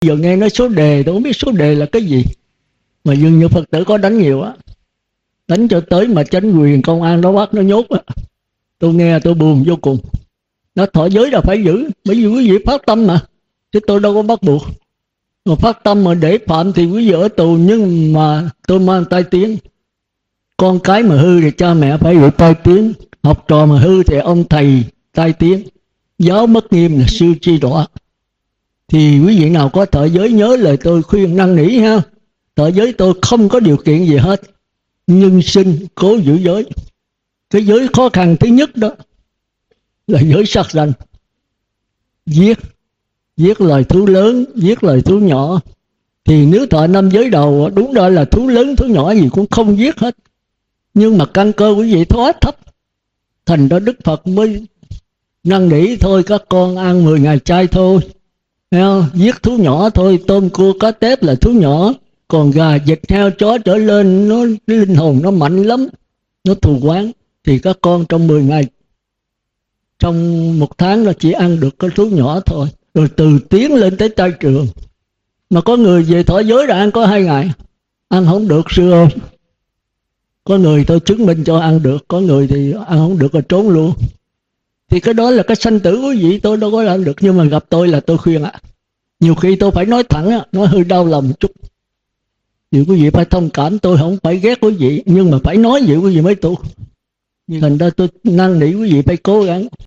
Giờ nghe nói số đề, tôi không biết số đề là cái gì, mà dường như Phật tử có đánh nhiều á, đánh cho tới mà chính quyền công an nó bắt nó nhốt á. Tôi nghe tôi buồn vô cùng. Nó thọ giới là phải giữ, bởi vì quý vị phát tâm mà, chứ tôi đâu có bắt buộc. Mà phát tâm mà để phạm thì quý vị ở tù, nhưng mà tôi mang tai tiếng. Con cái mà hư thì cha mẹ phải bị tai tiếng, học trò mà hư thì ông thầy tai tiếng. Giáo mất nghiêm là sư chi đọa. Thì quý vị nào có thọ giới nhớ lời tôi khuyên năn nỉ ha. Thọ giới tôi không có điều kiện gì hết, nhưng xin cố giữ giới. Cái giới khó khăn thứ nhất đó là giới sát sanh. Giết loài thú lớn, giết loài thú nhỏ. Thì nếu thọ 5 giới đầu, đúng đó là thú lớn thú nhỏ gì cũng không giết hết, nhưng mà căn cơ quý vị quá thấp. Thành đó Đức Phật mới năn nỉ thôi các con ăn 10 ngày chay thôi, thấy không? Giết thú nhỏ thôi, tôm cua cá tép là thú nhỏ, còn gà vịt heo chó trở lên nó linh hồn nó mạnh lắm, nó thù quán. Thì các con trong 10 ngày, trong 1 tháng là chỉ ăn được cái thú nhỏ thôi, rồi từ tiến lên tới chay trường. Mà có người về thọ giới là ăn có 2 ngày, ăn không được sư ơi. Có người tôi chứng minh cho ăn được, có người thì ăn không được rồi trốn luôn. Thì cái đó là cái sanh tử quý vị, tôi đâu có làm được. Nhưng mà gặp tôi là tôi khuyên ạ. Nhiều khi tôi phải nói thẳng, nói hơi đau lòng một chút. Thì quý vị phải thông cảm, tôi không phải ghét quý vị, nhưng mà phải nói vậy quý vị mới tu. Thành ra tôi năn nỉ quý vị phải cố gắng.